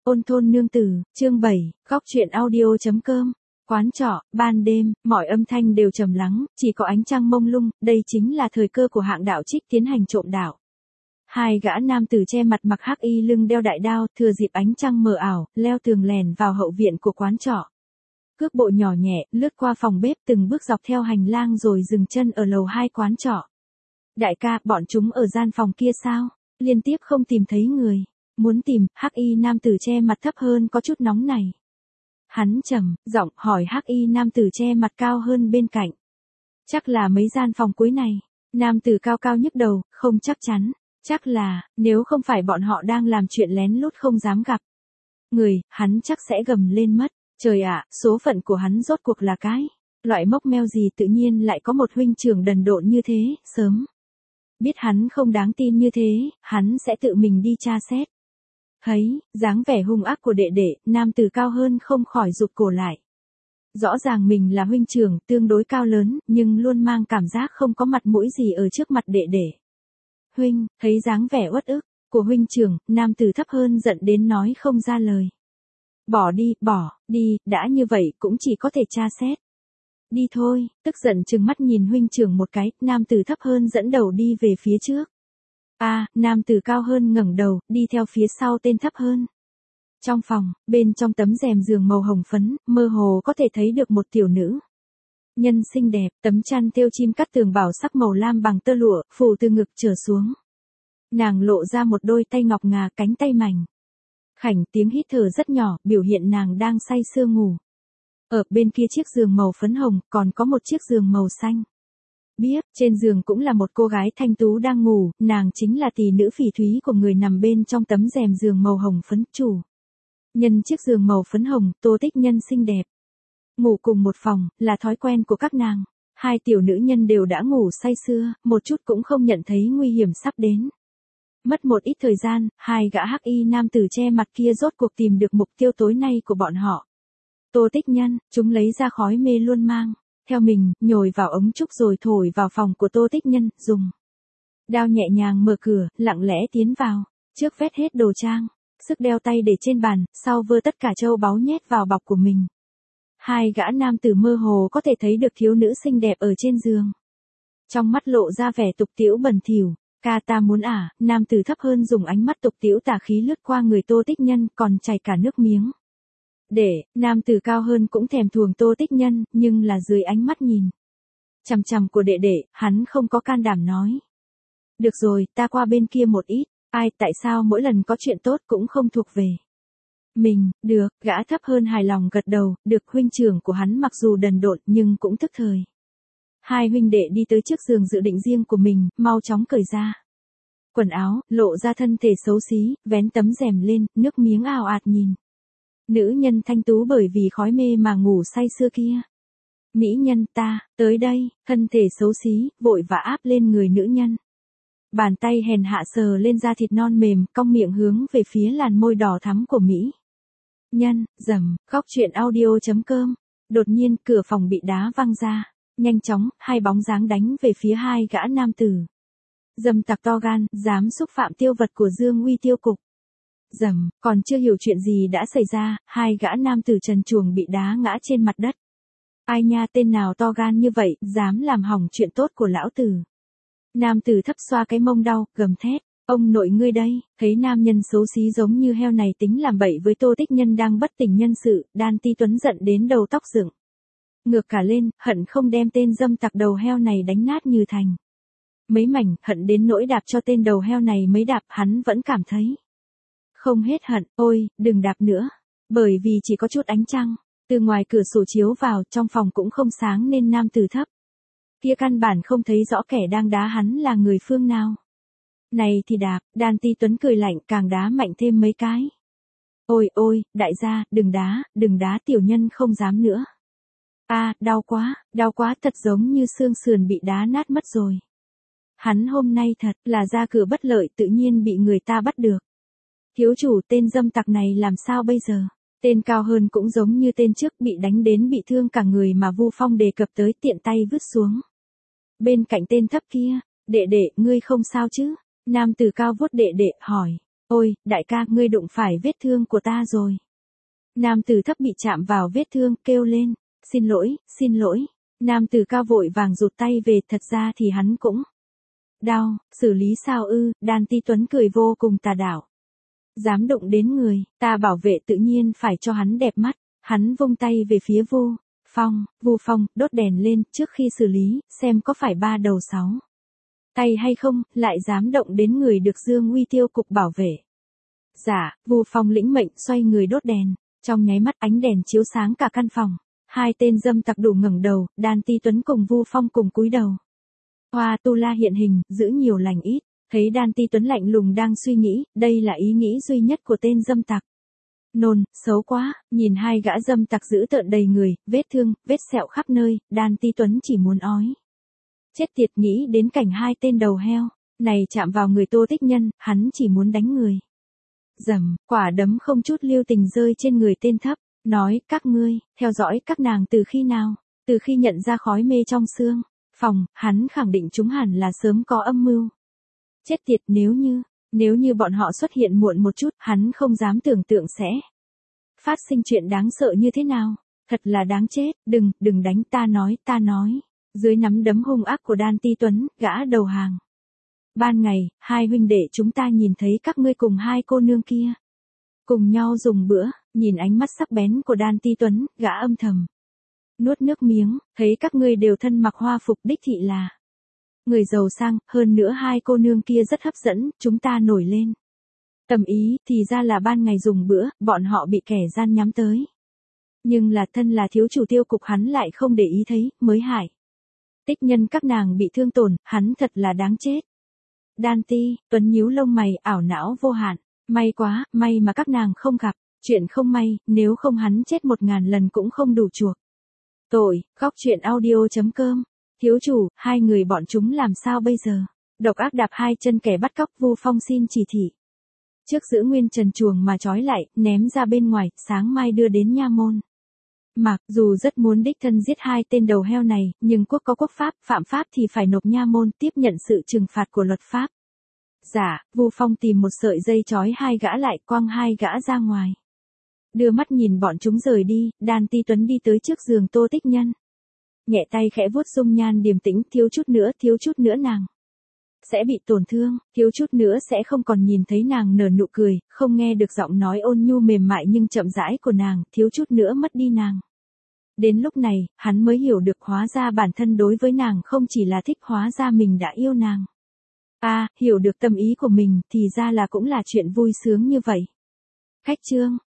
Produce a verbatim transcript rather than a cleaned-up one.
Ôn thôn nương tử, chương bảy, góc chuyện audio.com. Quán trọ, ban đêm, mọi âm thanh đều trầm lắng, chỉ có ánh trăng mông lung, đây chính là thời cơ của hạng đạo trích tiến hành trộm đạo. Hai gã nam tử che mặt mặc hắc y lưng đeo đại đao, thừa dịp ánh trăng mờ ảo, leo tường lèn vào hậu viện của quán trọ. Cước bộ nhỏ nhẹ, lướt qua phòng bếp từng bước dọc theo hành lang rồi dừng chân ở lầu hai quán trọ. Đại ca, bọn chúng ở gian phòng kia sao? Liên tiếp không tìm thấy người. Muốn tìm, hắc y nam tử che mặt thấp hơn có chút nóng này. Hắn trầm giọng hỏi hắc y nam tử che mặt cao hơn bên cạnh. Chắc là mấy gian phòng cuối này. Nam tử cao cao nhức đầu, không chắc chắn. Chắc là, nếu không phải bọn họ đang làm chuyện lén lút không dám gặp người, hắn chắc sẽ gầm lên mất. Trời ạ, số phận của hắn rốt cuộc là cái loại mốc meo gì tự nhiên lại có một huynh trưởng đần độn như thế, sớm biết hắn không đáng tin như thế, hắn sẽ tự mình đi tra xét. Thấy, dáng vẻ hung ác của đệ đệ, nam tử cao hơn không khỏi rụt cổ lại. Rõ ràng mình là huynh trưởng, tương đối cao lớn, nhưng luôn mang cảm giác không có mặt mũi gì ở trước mặt đệ đệ. Huynh, thấy dáng vẻ uất ức của huynh trưởng, nam tử thấp hơn giận đến nói không ra lời. Bỏ đi, bỏ, đi, đã như vậy cũng chỉ có thể tra xét. Đi thôi, tức giận trừng mắt nhìn huynh trưởng một cái, nam tử thấp hơn dẫn đầu đi về phía trước. A, à, nam tử cao hơn ngẩng đầu, đi theo phía sau tên thấp hơn. Trong phòng, bên trong tấm rèm giường màu hồng phấn, mơ hồ có thể thấy được một tiểu nữ nhân xinh đẹp, tấm chăn thêu chim cắt tường bảo sắc màu lam bằng tơ lụa, phủ từ ngực trở xuống. Nàng lộ ra một đôi tay ngọc ngà, cánh tay mảnh khảnh, tiếng hít thở rất nhỏ, biểu hiện nàng đang say sưa ngủ. Ở bên kia chiếc giường màu phấn hồng, còn có một chiếc giường màu xanh biếc, trên giường cũng là một cô gái thanh tú đang ngủ, nàng chính là tỷ nữ phỉ thúy của người nằm bên trong tấm rèm giường màu hồng phấn chủ. Nhân chiếc giường màu phấn hồng, Tô Tích Nhân xinh đẹp. Ngủ cùng một phòng, là thói quen của các nàng. Hai tiểu nữ nhân đều đã ngủ say sưa, một chút cũng không nhận thấy nguy hiểm sắp đến. Mất một ít thời gian, hai gã hắc y nam tử che mặt kia rốt cuộc tìm được mục tiêu tối nay của bọn họ. Tô Tích Nhân, chúng lấy ra khói mê luôn mang theo mình, nhồi vào ống trúc rồi thổi vào phòng của Tô Tích Nhân, dùng đao nhẹ nhàng mở cửa, lặng lẽ tiến vào, trước vét hết đồ trang sức đeo tay để trên bàn, sau vơ tất cả châu báu nhét vào bọc của mình. Hai gã nam tử mơ hồ có thể thấy được thiếu nữ xinh đẹp ở trên giường. Trong mắt lộ ra vẻ tục tĩu bẩn thỉu. Ca ta muốn à, nam tử thấp hơn dùng ánh mắt tục tĩu tà khí lướt qua người Tô Tích Nhân, còn chảy cả nước miếng. Để, nam tử cao hơn cũng thèm thuồng Tô Tích Nhân, nhưng là dưới ánh mắt nhìn chằm chằm của đệ đệ, hắn không có can đảm nói. Được rồi, ta qua bên kia một ít. Ai, tại sao mỗi lần có chuyện tốt cũng không thuộc về mình? Được, gã thấp hơn hài lòng gật đầu, được, huynh trưởng của hắn mặc dù đần độn nhưng cũng tức thời. Hai huynh đệ đi tới trước giường dự định riêng của mình, mau chóng cởi ra quần áo, lộ ra thân thể xấu xí, vén tấm rèm lên, nước miếng ào ạt nhìn nữ nhân thanh tú bởi vì khói mê mà ngủ say sưa kia. Mỹ nhân ta, tới đây, thân thể xấu xí, vội vã áp lên người nữ nhân. Bàn tay hèn hạ sờ lên da thịt non mềm, cong miệng hướng về phía làn môi đỏ thắm của Mỹ nhân, rầm, góc chuyện audio.com. Đột nhiên, cửa phòng bị đá văng ra. Nhanh chóng, hai bóng dáng đánh về phía hai gã nam tử. Dâm tặc to gan, dám xúc phạm tiêu vật của Dương Uy tiêu cục. Rầm, còn chưa hiểu chuyện gì đã xảy ra, hai gã nam tử trần truồng bị đá ngã trên mặt đất. Ai nha, tên nào to gan như vậy, dám làm hỏng chuyện tốt của lão tử. Nam tử thấp xoa cái mông đau, gầm thét, ông nội ngươi đây. Thấy nam nhân xấu xí giống như heo này tính làm bậy với Tô Tích Nhân đang bất tỉnh nhân sự, Đan Ti Tuấn giận đến đầu tóc dựng ngược cả lên, hận không đem tên dâm tặc đầu heo này đánh nát như thành mấy mảnh, hận đến nỗi đạp cho tên đầu heo này mấy đạp, hắn vẫn cảm thấy không hết hận. Ôi, đừng đạp nữa, bởi vì chỉ có chút ánh trăng từ ngoài cửa sổ chiếu vào, trong phòng cũng không sáng nên nam tử thấp kia căn bản không thấy rõ kẻ đang đá hắn là người phương nào. Này thì đạp, Đan Ti Tuấn cười lạnh, càng đá mạnh thêm mấy cái. Ôi ôi, đại gia, đừng đá, đừng đá, tiểu nhân không dám nữa. A, à, đau quá, đau quá, thật giống như xương sườn bị đá nát mất rồi. Hắn hôm nay thật là ra cửa bất lợi, tự nhiên bị người ta bắt được. Thiếu chủ, tên dâm tặc này làm sao bây giờ? Tên cao hơn cũng giống như tên trước, bị đánh đến bị thương cả người mà Vu Phong đề cập tới, tiện tay vứt xuống. Bên cạnh tên thấp kia, đệ đệ, ngươi không sao chứ? Nam tử cao vuốt đệ đệ, hỏi. Ôi, đại ca, ngươi đụng phải vết thương của ta rồi. Nam tử thấp bị chạm vào vết thương, kêu lên, xin lỗi, xin lỗi. Nam tử cao vội vàng rụt tay về, thật ra thì hắn cũng đau, xử lý sao ư? Đan Ti Tuấn cười vô cùng tà đạo. Dám đụng đến người, ta bảo vệ tự nhiên phải cho hắn đẹp mắt. Hắn vung tay về phía Vu Phong, Vu Phong, đốt đèn lên, trước khi xử lý, xem có phải ba đầu sáu tay hay không, lại dám động đến người được Dương Uy Tiêu cục bảo vệ. Dạ, Vu Phong lĩnh mệnh xoay người đốt đèn, trong nháy mắt ánh đèn chiếu sáng cả căn phòng. Hai tên dâm tặc đủ ngẩng đầu, Đan Ti Tuấn cùng Vu Phong cùng cúi đầu. Hoa Tu La hiện hình, giữ nhiều lành ít, thấy Đan Ti Tuấn lạnh lùng đang suy nghĩ, đây là ý nghĩ duy nhất của tên dâm tặc. Nôn, xấu quá, nhìn hai gã dâm tặc dữ tợn đầy người, vết thương, vết sẹo khắp nơi, Đan Ti Tuấn chỉ muốn ói. Chết tiệt, nghĩ đến cảnh hai tên đầu heo này chạm vào người Tô Tích Nhân, hắn chỉ muốn đánh người. Dầm, quả đấm không chút lưu tình rơi trên người tên thấp, nói, các ngươi, theo dõi các nàng từ khi nào, từ khi nhận ra khói mê trong xương phòng, hắn khẳng định chúng hẳn là sớm có âm mưu. Chết tiệt, nếu như, nếu như bọn họ xuất hiện muộn một chút, hắn không dám tưởng tượng sẽ phát sinh chuyện đáng sợ như thế nào, thật là đáng chết, đừng, đừng đánh, ta nói, ta nói. Dưới nắm đấm hung ác của Đan Ti Tuấn, gã đầu hàng. Ban ngày, hai huynh đệ chúng ta nhìn thấy các ngươi cùng hai cô nương kia cùng nhau dùng bữa, nhìn ánh mắt sắc bén của Đan Ti Tuấn, gã âm thầm nuốt nước miếng, thấy các ngươi đều thân mặc hoa phục, đích thị là người giàu sang, hơn nữa hai cô nương kia rất hấp dẫn, chúng ta nổi lên tầm ý, thì ra là ban ngày dùng bữa, bọn họ bị kẻ gian nhắm tới. Nhưng là thân là thiếu chủ Tiêu cục, hắn lại không để ý thấy, mới hại. Tích Nhân các nàng bị thương tổn, hắn thật là đáng chết. Đan Ti Tuấn nhíu lông mày, ảo não vô hạn, may quá, may mà các nàng không gặp, chuyện không may, nếu không hắn chết một ngàn lần cũng không đủ chuộc tội. Khóc chuyện audio chấm com. Thiếu chủ, hai người bọn chúng làm sao bây giờ? Độc ác đạp hai chân kẻ bắt cóc, Vu Phong xin chỉ thị. Trước giữ nguyên trần chuồng mà trói lại, ném ra bên ngoài, sáng mai đưa đến nha môn. Mạc, dù rất muốn đích thân giết hai tên đầu heo này, nhưng quốc có quốc pháp, phạm pháp thì phải nộp nha môn, tiếp nhận sự trừng phạt của luật pháp. Dạ, Vu Phong tìm một sợi dây trói hai gã lại, quăng hai gã ra ngoài. Đưa mắt nhìn bọn chúng rời đi, Đan Ti Tuấn đi tới trước giường Tô Tích Nhân. Nhẹ tay khẽ vuốt dung nhan điềm tĩnh, thiếu chút nữa, thiếu chút nữa nàng sẽ bị tổn thương, thiếu chút nữa sẽ không còn nhìn thấy nàng nở nụ cười, không nghe được giọng nói ôn nhu mềm mại nhưng chậm rãi của nàng, thiếu chút nữa mất đi nàng. Đến lúc này, hắn mới hiểu được hóa ra bản thân đối với nàng không chỉ là thích, hóa ra mình đã yêu nàng. À, hiểu được tâm ý của mình, thì ra là cũng là chuyện vui sướng như vậy. Khách chương